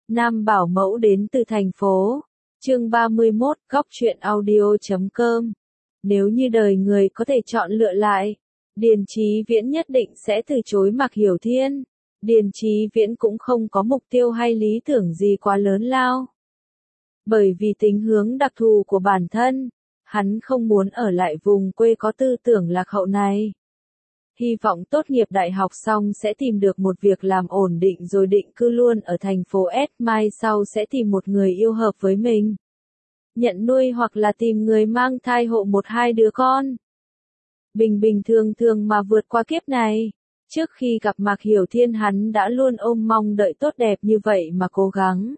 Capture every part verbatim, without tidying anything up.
Nam bảo mẫu đến từ thành phố. Chương ba mươi mốt, góc truyện audio chấm com. Nếu như đời người có thể chọn lựa lại, Điền Chí Viễn nhất định sẽ từ chối Mạc Hiểu Thiên. Điền Chí Viễn cũng không có mục tiêu hay lý tưởng gì quá lớn lao. Bởi vì tính hướng đặc thù của bản thân, hắn không muốn ở lại vùng quê có tư tưởng lạc hậu này. Hy vọng tốt nghiệp đại học xong sẽ tìm được một việc làm ổn định rồi định cư luôn ở thành phố S, mai sau sẽ tìm một người yêu hợp với mình. Nhận nuôi hoặc là tìm người mang thai hộ một hai đứa con. Bình bình thường thường mà vượt qua kiếp này. Trước khi gặp Mạc Hiểu Thiên hắn đã luôn ôm mong đợi tốt đẹp như vậy mà cố gắng.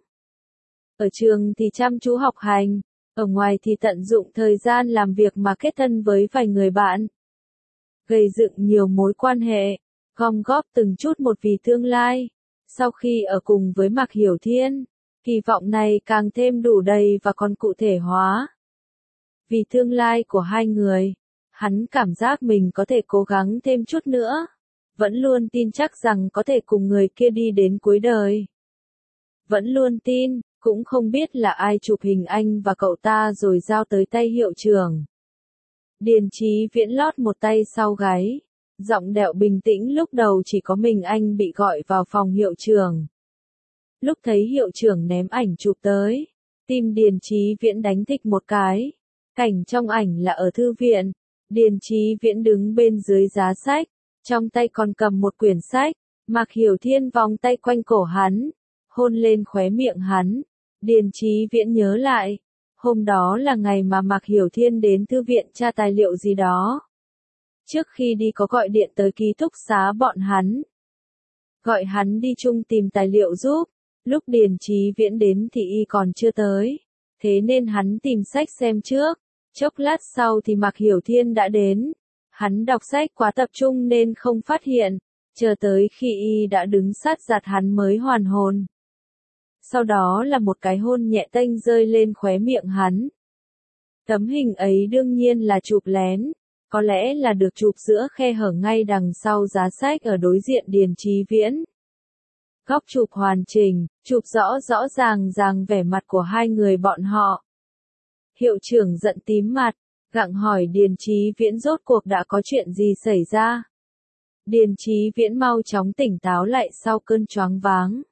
Ở trường thì chăm chú học hành, ở ngoài thì tận dụng thời gian làm việc mà kết thân với vài người bạn. Gây dựng nhiều mối quan hệ, gom góp từng chút một vì tương lai. Sau khi ở cùng với Mạc Hiểu Thiên, kỳ vọng này càng thêm đủ đầy và còn cụ thể hóa. Vì tương lai của hai người, hắn cảm giác mình có thể cố gắng thêm chút nữa. Vẫn luôn tin chắc rằng có thể cùng người kia đi đến cuối đời. Vẫn luôn tin, cũng không biết là ai chụp hình anh và cậu ta rồi giao tới tay hiệu trưởng. Điền Chí Viễn lót một tay sau gáy, giọng đẹo bình tĩnh. Lúc đầu chỉ có mình anh bị gọi vào phòng hiệu trưởng. Lúc thấy hiệu trưởng ném ảnh chụp tới, tim Điền Chí Viễn đánh thịch một cái. Cảnh trong ảnh là ở thư viện, Điền Chí Viễn đứng bên dưới giá sách, trong tay còn cầm một quyển sách. Mạc Hiểu Thiên vòng tay quanh cổ hắn, hôn lên khóe miệng hắn. Điền Chí Viễn nhớ lại, hôm đó là ngày mà Mạc Hiểu Thiên đến thư viện tra tài liệu gì đó. Trước khi đi có gọi điện tới ký túc xá bọn hắn. Gọi hắn đi chung tìm tài liệu giúp. Lúc Điền Chí Viễn đến thì y còn chưa tới. Thế nên hắn tìm sách xem trước. Chốc lát sau thì Mạc Hiểu Thiên đã đến. Hắn đọc sách quá tập trung nên không phát hiện. Chờ tới khi y đã đứng sát giặt hắn mới hoàn hồn. Sau đó là một cái hôn nhẹ tênh rơi lên khóe miệng hắn. Tấm hình ấy đương nhiên là chụp lén, có lẽ là được chụp giữa khe hở ngay đằng sau giá sách ở đối diện Điền Chí Viễn. Góc chụp hoàn chỉnh, chụp rõ rõ ràng ràng vẻ mặt của hai người bọn họ. Hiệu trưởng giận tím mặt, gặng hỏi Điền Chí Viễn rốt cuộc đã có chuyện gì xảy ra. Điền Chí Viễn mau chóng tỉnh táo lại sau cơn choáng váng.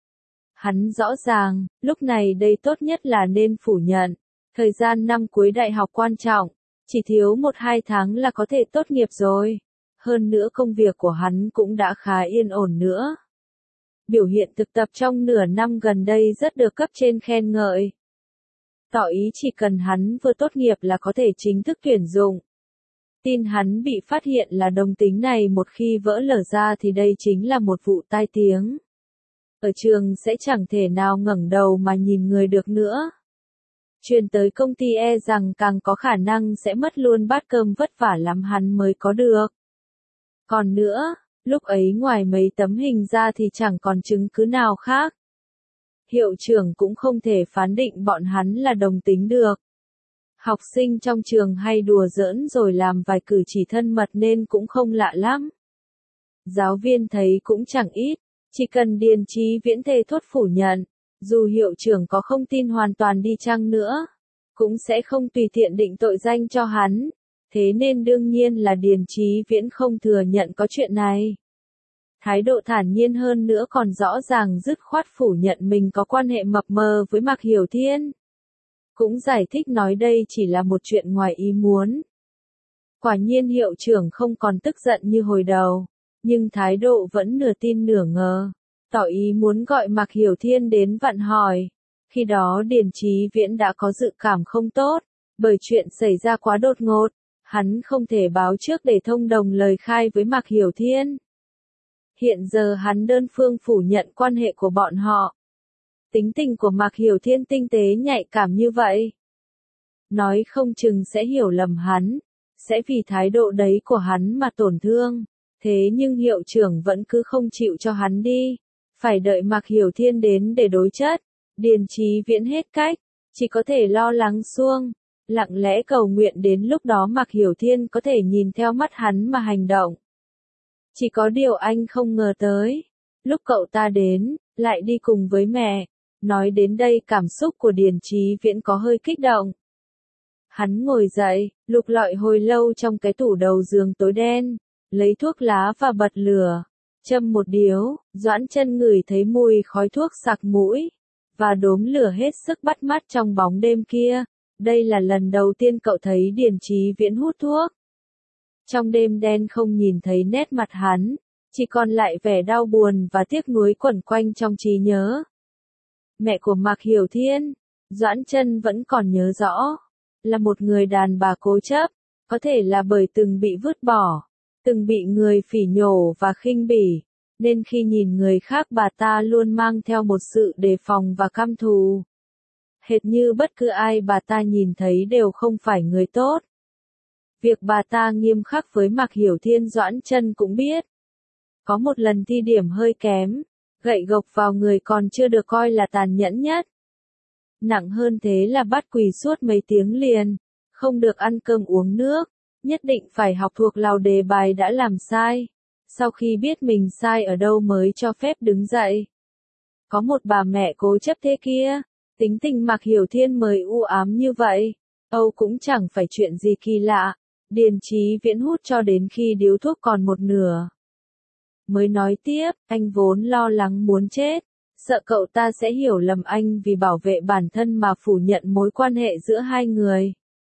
Hắn rõ ràng, lúc này đây tốt nhất là nên phủ nhận. Thời gian năm cuối đại học quan trọng, chỉ thiếu một hai tháng là có thể tốt nghiệp rồi. Hơn nữa công việc của hắn cũng đã khá yên ổn nữa. Biểu hiện thực tập trong nửa năm gần đây rất được cấp trên khen ngợi. Tỏ ý chỉ cần hắn vừa tốt nghiệp là có thể chính thức tuyển dụng. Tin hắn bị phát hiện là đồng tính này một khi vỡ lở ra thì đây chính là một vụ tai tiếng. Ở trường sẽ chẳng thể nào ngẩng đầu mà nhìn người được nữa. Truyền tới công ty e rằng càng có khả năng sẽ mất luôn bát cơm vất vả lắm hắn mới có được. Còn nữa, lúc ấy ngoài mấy tấm hình ra thì chẳng còn chứng cứ nào khác. Hiệu trưởng cũng không thể phán định bọn hắn là đồng tính được. Học sinh trong trường hay đùa giỡn rồi làm vài cử chỉ thân mật nên cũng không lạ lắm. Giáo viên thấy cũng chẳng ít. Chỉ cần Điền Chí Viễn thề thốt phủ nhận, dù hiệu trưởng có không tin hoàn toàn đi chăng nữa, cũng sẽ không tùy tiện định tội danh cho hắn. Thế nên đương nhiên là Điền Chí Viễn không thừa nhận có chuyện này. Thái độ thản nhiên hơn nữa còn rõ ràng dứt khoát phủ nhận mình có quan hệ mập mờ với Mạc Hiểu Thiên. Cũng giải thích nói đây chỉ là một chuyện ngoài ý muốn. Quả nhiên hiệu trưởng không còn tức giận như hồi đầu. Nhưng thái độ vẫn nửa tin nửa ngờ, tỏ ý muốn gọi Mạc Hiểu Thiên đến vặn hỏi. Khi đó Điền Chí Viễn đã có dự cảm không tốt, bởi chuyện xảy ra quá đột ngột, hắn không thể báo trước để thông đồng lời khai với Mạc Hiểu Thiên. Hiện giờ hắn đơn phương phủ nhận quan hệ của bọn họ. Tính tình của Mạc Hiểu Thiên tinh tế nhạy cảm như vậy. Nói không chừng sẽ hiểu lầm hắn, sẽ vì thái độ đấy của hắn mà tổn thương. Thế nhưng hiệu trưởng vẫn cứ không chịu cho hắn đi. Phải đợi Mạc Hiểu Thiên đến để đối chất. Điền Chí Viễn hết cách, chỉ có thể lo lắng xuông. Lặng lẽ cầu nguyện đến lúc đó Mạc Hiểu Thiên có thể nhìn theo mắt hắn mà hành động. Chỉ có điều anh không ngờ tới. Lúc cậu ta đến, lại đi cùng với mẹ. Nói đến đây cảm xúc của Điền Chí Viễn có hơi kích động. Hắn ngồi dậy, lục lọi hồi lâu trong cái tủ đầu giường tối đen, lấy thuốc lá và bật lửa, châm một điếu, Doãn Chân ngửi thấy mùi khói thuốc sặc mũi, và đốm lửa hết sức bắt mắt trong bóng đêm kia. Đây là lần đầu tiên cậu thấy Điền Chí Viễn hút thuốc. Trong đêm đen không nhìn thấy nét mặt hắn, chỉ còn lại vẻ đau buồn và tiếc nuối quẩn quanh trong trí nhớ. Mẹ của Mạc Hiểu Thiên, Doãn Chân vẫn còn nhớ rõ, là một người đàn bà cố chấp, có thể là bởi từng bị vứt bỏ, từng bị người phỉ nhổ và khinh bỉ, nên khi nhìn người khác bà ta luôn mang theo một sự đề phòng và căm thù. Hệt như bất cứ ai bà ta nhìn thấy đều không phải người tốt. Việc bà ta nghiêm khắc với Mạc Hiểu Thiên Doãn Chân cũng biết. Có một lần thi điểm hơi kém, gậy gộc vào người còn chưa được coi là tàn nhẫn nhất. Nặng hơn thế là bắt quỳ suốt mấy tiếng liền, không được ăn cơm uống nước, nhất định phải học thuộc lào đề bài đã làm sai. Sau khi biết mình sai ở đâu mới cho phép đứng dậy. Có một bà mẹ cố chấp thế kia, tính tình Mạc Hiểu Thiên mới u ám như vậy. Âu cũng chẳng phải chuyện gì kỳ lạ, Điền Chí Viễn hút cho đến khi điếu thuốc còn một nửa. Mới nói tiếp, anh vốn lo lắng muốn chết, sợ cậu ta sẽ hiểu lầm anh vì bảo vệ bản thân mà phủ nhận mối quan hệ giữa hai người.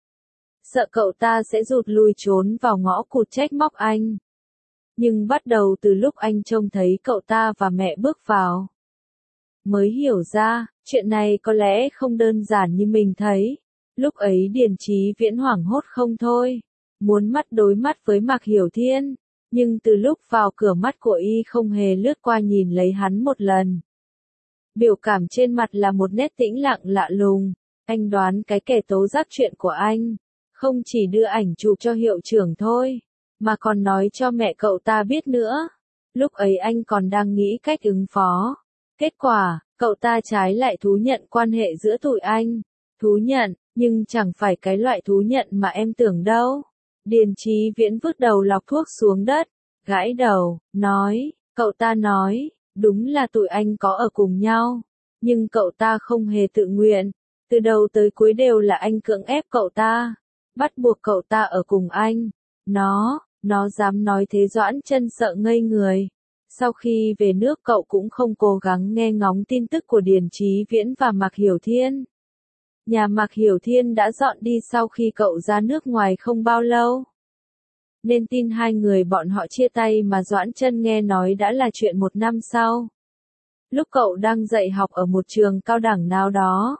Sợ cậu ta sẽ rụt lui trốn vào ngõ cụt trách móc anh. Nhưng bắt đầu từ lúc anh trông thấy cậu ta và mẹ bước vào, mới hiểu ra, chuyện này có lẽ không đơn giản như mình thấy. Lúc ấy Điền Chí Viễn hoảng hốt không thôi, muốn mắt đối mắt với Mạc Hiểu Thiên, nhưng từ lúc vào cửa mắt của y không hề lướt qua nhìn lấy hắn một lần. Biểu cảm trên mặt là một nét tĩnh lặng lạ lùng, anh đoán cái kẻ tố giác chuyện của anh, không chỉ đưa ảnh chụp cho hiệu trưởng thôi, mà còn nói cho mẹ cậu ta biết nữa. Lúc ấy anh còn đang nghĩ cách ứng phó. Kết quả, cậu ta trái lại thú nhận quan hệ giữa tụi anh. Thú nhận, nhưng chẳng phải cái loại thú nhận mà em tưởng đâu. Điền Chí Viễn vứt đầu lọc thuốc xuống đất, gãi đầu, nói, cậu ta nói, đúng là tụi anh có ở cùng nhau, nhưng cậu ta không hề tự nguyện, từ đầu tới cuối đều là anh cưỡng ép cậu ta, bắt buộc cậu ta ở cùng anh. Nó, nó dám nói thế Doãn Chân sợ ngây người. Sau khi về nước cậu cũng không cố gắng nghe ngóng tin tức của Điền Chí Viễn và Mạc Hiểu Thiên. Nhà Mạc Hiểu Thiên đã dọn đi sau khi cậu ra nước ngoài không bao lâu. Nên tin hai người bọn họ chia tay mà Doãn Chân nghe nói đã là chuyện một năm sau. Lúc cậu đang dạy học ở một trường cao đẳng nào đó.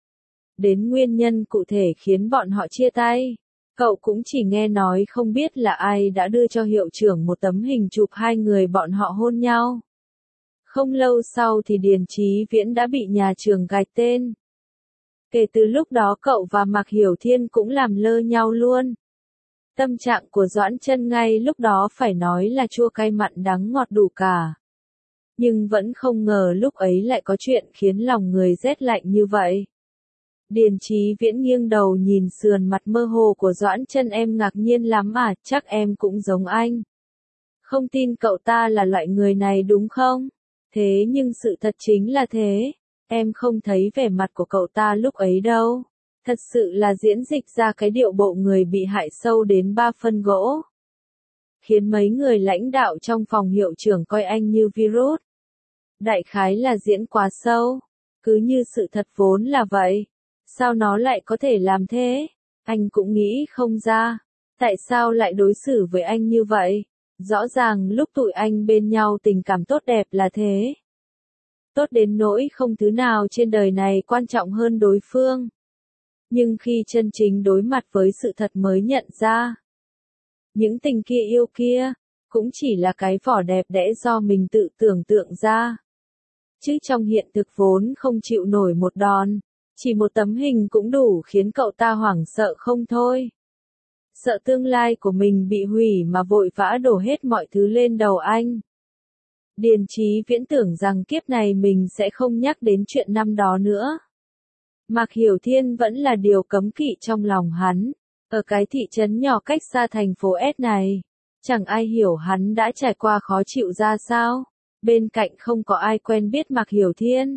Đến nguyên nhân cụ thể khiến bọn họ chia tay, cậu cũng chỉ nghe nói không biết là ai đã đưa cho hiệu trưởng một tấm hình chụp hai người bọn họ hôn nhau. Không lâu sau thì Điền Chí Viễn đã bị nhà trường gạch tên. Kể từ lúc đó cậu và Mạc Hiểu Thiên cũng làm lơ nhau luôn. Tâm trạng của Doãn Chân ngay lúc đó phải nói là chua cay mặn đắng ngọt đủ cả. Nhưng vẫn không ngờ lúc ấy lại có chuyện khiến lòng người rét lạnh như vậy. Điền Chí Viễn nghiêng đầu nhìn sườn mặt mơ hồ của Doãn Chân, em ngạc nhiên lắm à, chắc em cũng giống anh. Không tin cậu ta là loại người này đúng không? Thế nhưng sự thật chính là thế. Em không thấy vẻ mặt của cậu ta lúc ấy đâu. Thật sự là diễn dịch ra cái điệu bộ người bị hại sâu đến ba phân gỗ. Khiến mấy người lãnh đạo trong phòng hiệu trưởng coi anh như virus. Đại khái là diễn quá sâu. Cứ như sự thật vốn là vậy. Sao nó lại có thể làm thế? Anh cũng nghĩ không ra. Tại sao lại đối xử với anh như vậy? Rõ ràng lúc tụi anh bên nhau tình cảm tốt đẹp là thế. Tốt đến nỗi không thứ nào trên đời này quan trọng hơn đối phương. Nhưng khi chân chính đối mặt với sự thật mới nhận ra. Những tình kia yêu kia, cũng chỉ là cái vỏ đẹp đẽ do mình tự tưởng tượng ra. Chứ trong hiện thực vốn không chịu nổi một đòn. Chỉ một tấm hình cũng đủ khiến cậu ta hoảng sợ không thôi. Sợ tương lai của mình bị hủy mà vội vã đổ hết mọi thứ lên đầu anh. Điền Chí Viễn tưởng rằng kiếp này mình sẽ không nhắc đến chuyện năm đó nữa. Mạc Hiểu Thiên vẫn là điều cấm kỵ trong lòng hắn. Ở cái thị trấn nhỏ cách xa thành phố S này, chẳng ai hiểu hắn đã trải qua khó chịu ra sao. Bên cạnh không có ai quen biết Mạc Hiểu Thiên.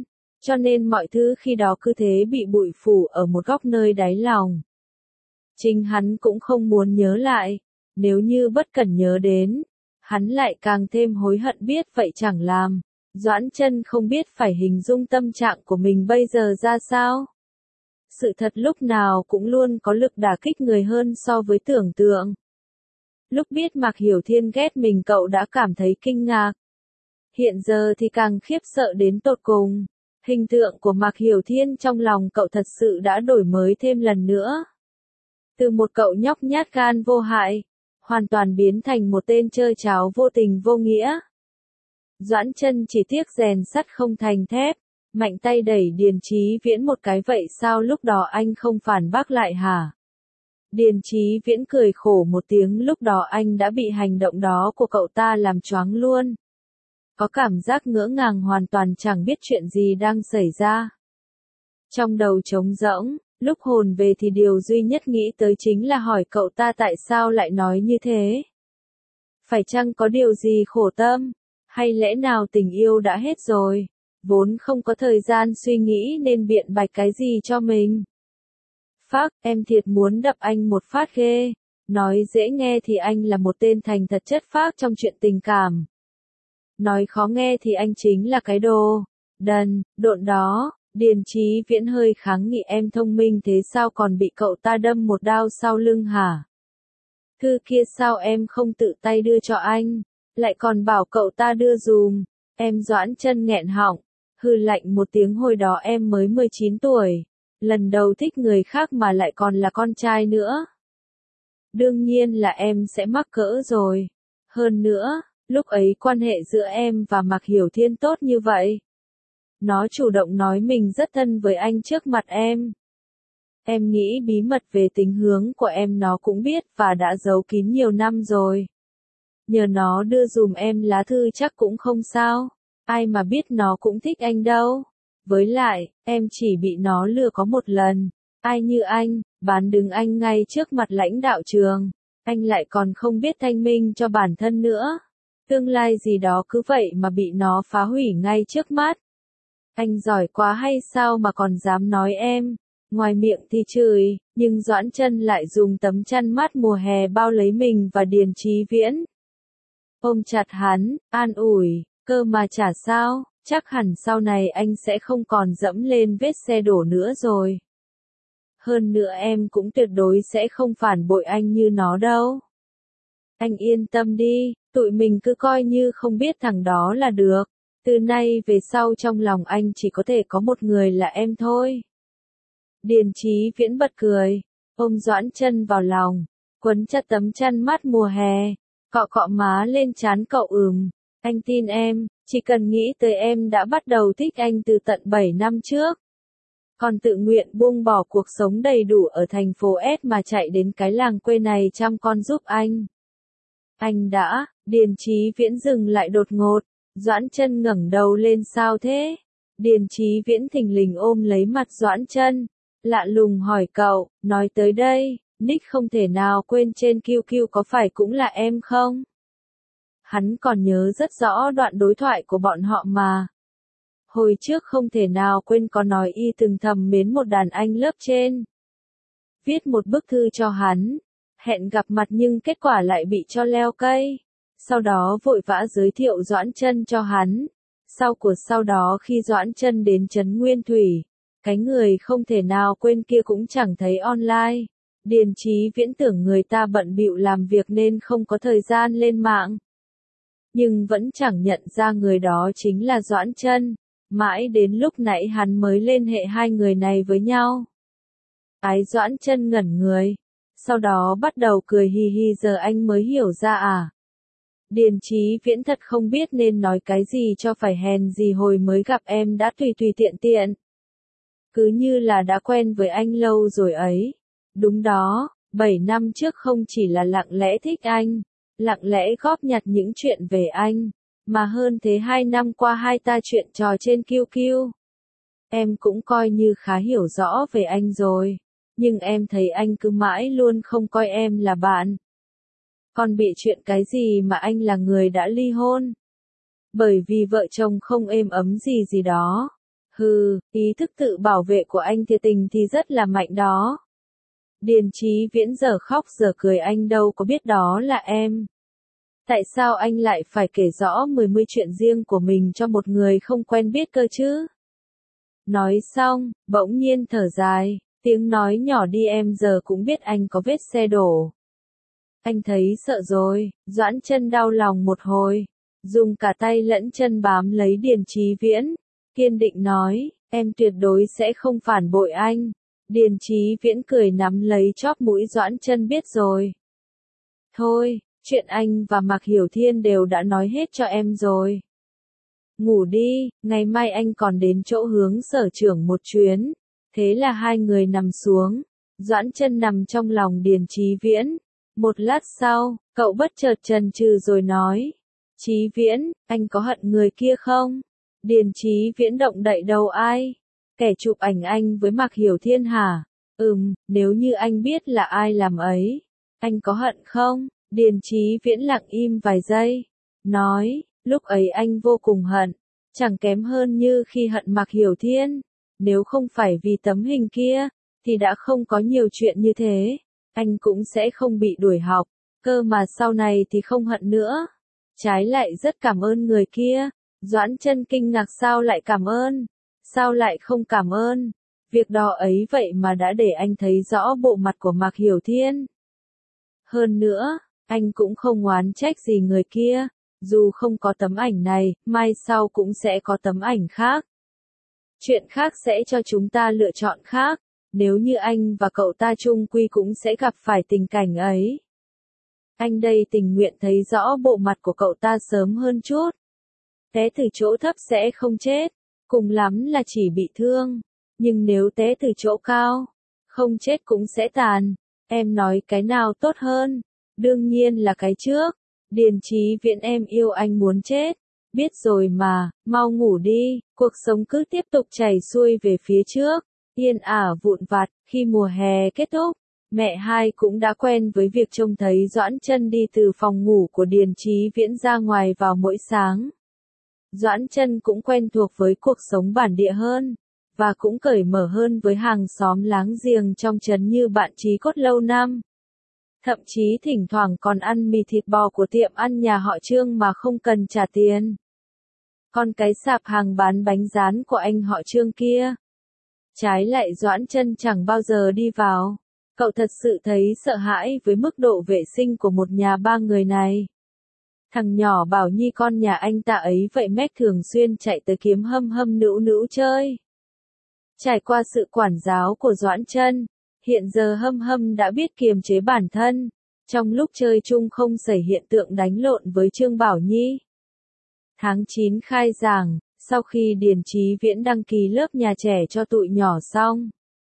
cho nên mọi thứ khi đó cứ thế bị bụi phủ ở một góc nơi đáy lòng. Chính hắn cũng không muốn nhớ lại, nếu như bất cần nhớ đến, hắn lại càng thêm hối hận biết vậy chẳng làm. Doãn Chân không biết phải hình dung tâm trạng của mình bây giờ ra sao. Sự thật lúc nào cũng luôn có lực đả kích người hơn so với tưởng tượng. Lúc biết Mạc Hiểu Thiên ghét mình cậu đã cảm thấy kinh ngạc. Hiện giờ thì càng khiếp sợ đến tột cùng. Hình tượng của Mạc Hiểu Thiên trong lòng cậu thật sự đã đổi mới thêm lần nữa. Từ một cậu nhóc nhát gan vô hại, hoàn toàn biến thành một tên chơi cháo vô tình vô nghĩa. Doãn Chân chỉ tiếc rèn sắt không thành thép, mạnh tay đẩy Điền Chí Viễn một cái vậy sao lúc đó anh không phản bác lại hả? Điền Chí Viễn cười khổ một tiếng lúc đó anh đã bị hành động đó của cậu ta làm choáng luôn. Có cảm giác ngỡ ngàng hoàn toàn chẳng biết chuyện gì đang xảy ra. Trong đầu trống rỗng, lúc hồn về thì điều duy nhất nghĩ tới chính là hỏi cậu ta tại sao lại nói như thế. Phải chăng có điều gì khổ tâm, hay lẽ nào tình yêu đã hết rồi, vốn không có thời gian suy nghĩ nên biện bạch cái gì cho mình. Phác, em thiệt muốn đập anh một phát ghê, nói dễ nghe thì anh là một tên thành thật chất phác trong chuyện tình cảm. Nói khó nghe thì anh chính là cái đồ đần, độn đó. Điền Chí Viễn hơi kháng nghị em thông minh thế sao còn bị cậu ta đâm một đao sau lưng hả? Thư kia sao em không tự tay đưa cho anh, lại còn bảo cậu ta đưa dùm, em Doãn Chân nghẹn họng, hừ lạnh một tiếng hồi đó em mới mười chín tuổi, lần đầu thích người khác mà lại còn là con trai nữa. Đương nhiên là em sẽ mắc cỡ rồi, hơn nữa, lúc ấy quan hệ giữa em và Mạc Hiểu Thiên tốt như vậy. Nó chủ động nói mình rất thân với anh trước mặt em. Em nghĩ bí mật về tính hướng của em nó cũng biết và đã giấu kín nhiều năm rồi. Nhờ nó đưa dùm em lá thư chắc cũng không sao, ai mà biết nó cũng thích anh đâu. Với lại, em chỉ bị nó lừa có một lần, ai như anh, bán đứng anh ngay trước mặt lãnh đạo trường, anh lại còn không biết thanh minh cho bản thân nữa. Tương lai gì đó cứ vậy mà bị nó phá hủy ngay trước mắt. Anh giỏi quá hay sao mà còn dám nói em, ngoài miệng thì chửi, nhưng Doãn Chân lại dùng tấm chăn mát mùa hè bao lấy mình và Điền Chí Viễn. Ôm chặt hắn, an ủi, cơ mà chả sao, chắc hẳn sau này anh sẽ không còn dẫm lên vết xe đổ nữa rồi. Hơn nữa em cũng tuyệt đối sẽ không phản bội anh như nó đâu. Anh yên tâm đi, tụi mình cứ coi như không biết thằng đó là được. Từ nay về sau trong lòng anh chỉ có thể có một người là em thôi. Điền Chí Viễn bật cười, ôm Doãn Chân vào lòng, quấn chặt tấm chăn mát mùa hè, cọ cọ má lên trán cậu ừm, anh tin em, chỉ cần nghĩ tới em đã bắt đầu thích anh từ tận bảy năm trước. Còn tự nguyện buông bỏ cuộc sống đầy đủ ở thành phố S mà chạy đến cái làng quê này chăm con giúp anh. Anh đã, Điền Chí Viễn dừng lại đột ngột. Doãn Chân ngẩng đầu lên sao thế? Điền Chí Viễn thình lình ôm lấy mặt Doãn Chân, lạ lùng hỏi cậu, nói tới đây, Nick không thể nào quên trên Q Q có phải cũng là em không? Hắn còn nhớ rất rõ đoạn đối thoại của bọn họ mà. Hồi trước không thể nào quên có nói y từng thầm mến một đàn anh lớp trên. Viết một bức thư cho hắn, hẹn gặp mặt nhưng kết quả lại bị cho leo cây. Sau đó vội vã giới thiệu Doãn Chân cho hắn. Sau của sau đó khi Doãn Chân đến trấn Nguyên Thủy, cái người không thể nào quên kia cũng chẳng thấy online. Điền Chí Viễn tưởng người ta bận bịu làm việc nên không có thời gian lên mạng. Nhưng vẫn chẳng nhận ra người đó chính là Doãn Chân. Mãi đến lúc nãy hắn mới liên hệ hai người này với nhau. Ái Doãn Chân ngẩn người. Sau đó bắt đầu cười hì hì giờ anh mới hiểu ra à. Điền Chí Viễn thật không biết nên nói cái gì cho phải hèn gì hồi mới gặp em đã tùy tùy tiện tiện. Cứ như là đã quen với anh lâu rồi ấy. Đúng đó, bảy năm trước không chỉ là lặng lẽ thích anh, lặng lẽ góp nhặt những chuyện về anh, mà hơn thế hai năm qua hai ta chuyện trò trên Q Q. Em cũng coi như khá hiểu rõ về anh rồi, nhưng em thấy anh cứ mãi luôn không coi em là bạn. Còn bị chuyện cái gì mà anh là người đã ly hôn? Bởi vì vợ chồng không êm ấm gì gì đó. Hừ, ý thức tự bảo vệ của anh thiệt tình thì rất là mạnh đó. Điền Chí Viễn giờ khóc giờ cười, anh đâu có biết đó là em. Tại sao anh lại phải kể rõ mười mươi chuyện riêng của mình cho một người không quen biết cơ chứ? Nói xong, bỗng nhiên thở dài, tiếng nói nhỏ đi, em giờ cũng biết anh có vết xe đổ. Anh thấy sợ rồi, Doãn Chân đau lòng một hồi, dùng cả tay lẫn chân bám lấy Điền Chí Viễn, kiên định nói, em tuyệt đối sẽ không phản bội anh. Điền Chí Viễn cười nắm lấy chóp mũi Doãn Chân, biết rồi. Thôi, chuyện anh và Mạc Hiểu Thiên đều đã nói hết cho em rồi. Ngủ đi, ngày mai anh còn đến chỗ Hướng sở trưởng một chuyến. Thế là hai người nằm xuống, Doãn Chân nằm trong lòng Điền Chí Viễn. Một lát sau, cậu bất chợt chần chừ rồi nói, Chí Viễn, anh có hận người kia không? Điền Chí Viễn động đậy đầu, ai? Kẻ chụp ảnh anh với Mạc Hiểu Thiên hả? Ừm, nếu như anh biết là ai làm ấy, anh có hận không? Điền Chí Viễn lặng im vài giây, nói, lúc ấy anh vô cùng hận, chẳng kém hơn như khi hận Mạc Hiểu Thiên. Nếu không phải vì tấm hình kia, thì đã không có nhiều chuyện như thế, anh cũng sẽ không bị đuổi học, cơ mà sau này thì không hận nữa. Trái lại rất cảm ơn người kia. Doãn Chân kinh ngạc, sao lại cảm ơn? Sao lại không cảm ơn? Việc đó ấy vậy mà đã để anh thấy rõ bộ mặt của Mạc Hiểu Thiên. Hơn nữa, anh cũng không oán trách gì người kia, dù không có tấm ảnh này, mai sau cũng sẽ có tấm ảnh khác. Chuyện khác sẽ cho chúng ta lựa chọn khác, nếu như anh và cậu ta chung quy cũng sẽ gặp phải tình cảnh ấy. Anh đây tình nguyện thấy rõ bộ mặt của cậu ta sớm hơn chút. Té từ chỗ thấp sẽ không chết, cùng lắm là chỉ bị thương, nhưng nếu té từ chỗ cao, không chết cũng sẽ tàn. Em nói cái nào tốt hơn? Đương nhiên là cái trước. Điền Chí Viễn, em yêu anh muốn chết. Biết rồi mà, mau ngủ đi, cuộc sống cứ tiếp tục chảy xuôi về phía trước, yên ả vụn vặt. Khi mùa hè kết thúc, mẹ hai cũng đã quen với việc trông thấy Doãn Chân đi từ phòng ngủ của Điền Chí Viễn ra ngoài vào mỗi sáng. Doãn Chân cũng quen thuộc với cuộc sống bản địa hơn, và cũng cởi mở hơn với hàng xóm láng giềng trong trấn như bạn chí cốt lâu năm. Thậm chí thỉnh thoảng còn ăn mì thịt bò của tiệm ăn nhà họ Trương mà không cần trả tiền. Còn cái sạp hàng bán bánh rán của anh họ Trương kia, trái lại Doãn Chân chẳng bao giờ đi vào. Cậu thật sự thấy sợ hãi với mức độ vệ sinh của một nhà ba người này. Thằng nhỏ Bảo Nhi con nhà anh ta ấy vậy mách thường xuyên chạy tới kiếm Hâm Hâm Nữu Nữu chơi. Trải qua sự quản giáo của Doãn Chân, hiện giờ Hâm Hâm đã biết kiềm chế bản thân, trong lúc chơi chung không xảy hiện tượng đánh lộn với Trương Bảo Nhi. Tháng chín khai giảng, sau khi Điền Chí Viễn đăng ký lớp nhà trẻ cho tụi nhỏ xong,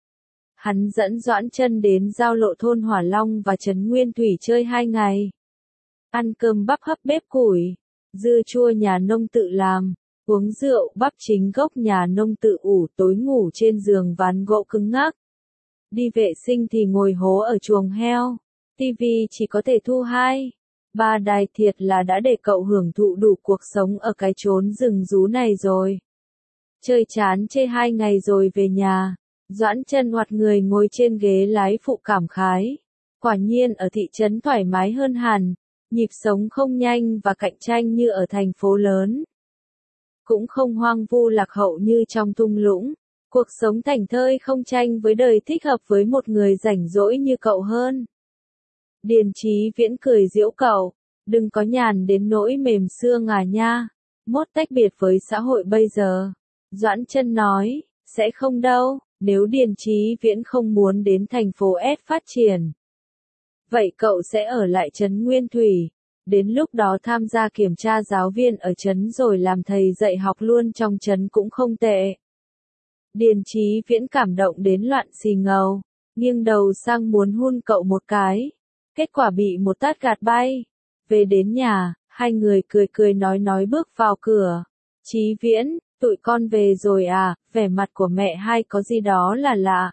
hắn dẫn Doãn Chân đến giao lộ thôn Hỏa Long và trấn Nguyên Thủy chơi hai ngày. Ăn cơm bắp hấp bếp củi, dưa chua nhà nông tự làm, uống rượu bắp chính gốc nhà nông tự ủ, tối ngủ trên giường ván gỗ cứng ngắc. Đi vệ sinh thì ngồi hố ở chuồng heo, tivi chỉ có thể thu hai, ba đài, thiệt là đã để cậu hưởng thụ đủ cuộc sống ở cái chốn rừng rú này rồi. Chơi chán chê hai ngày rồi về nhà, Doãn Chân ngoặt người ngồi trên ghế lái phụ cảm khái. Quả nhiên ở thị trấn thoải mái hơn hẳn, nhịp sống không nhanh và cạnh tranh như ở thành phố lớn. Cũng không hoang vu lạc hậu như trong thung lũng. Cuộc sống thảnh thơi không tranh với đời thích hợp với một người rảnh rỗi như cậu hơn. Điền Chí Viễn cười giễu cậu, đừng có nhàn đến nỗi mềm xương à nha, mốt tách biệt với xã hội bây giờ. Doãn Chân nói, sẽ không đâu, nếu Điền Chí Viễn không muốn đến thành phố S phát triển. Vậy cậu sẽ ở lại trấn Nguyên Thủy, đến lúc đó tham gia kiểm tra giáo viên ở trấn rồi làm thầy dạy học luôn trong trấn cũng không tệ. Điền Chí Viễn cảm động đến loạn xì ngầu, nghiêng đầu sang muốn hun cậu một cái. Kết quả bị một tát gạt bay. Về đến nhà, hai người cười cười nói nói bước vào cửa. Chí Viễn, tụi con về rồi à? Vẻ mặt của mẹ hai có gì đó là lạ.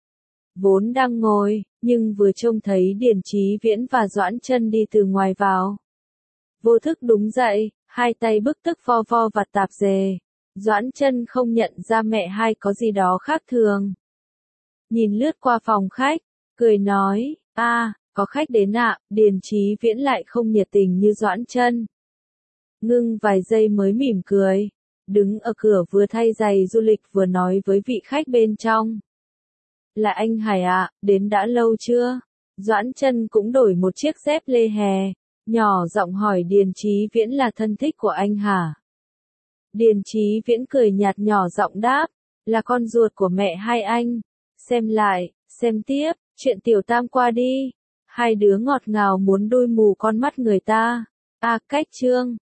Vốn đang ngồi, nhưng vừa trông thấy Điền Chí Viễn và Doãn Chân đi từ ngoài vào. Vô thức đúng dậy, hai tay bức tức vo vo vặt tạp dề. Doãn Chân không nhận ra mẹ hai có gì đó khác thường. Nhìn lướt qua phòng khách, cười nói, a, có khách đến ạ. Điền Chí Viễn lại không nhiệt tình như Doãn Chân. Ngưng vài giây mới mỉm cười, đứng ở cửa vừa thay giày du lịch vừa nói với vị khách bên trong. Là anh Hải ạ, đến đã lâu chưa? Doãn Chân cũng đổi một chiếc dép lê hè, nhỏ giọng hỏi Điền Chí Viễn là thân thích của anh hả? Điền Chí Viễn cười nhạt nhỏ giọng đáp, là con ruột của mẹ hai anh. Xem lại, xem tiếp, chuyện tiểu tam qua đi. Hai đứa ngọt ngào muốn đôi mù con mắt người ta. A cách chương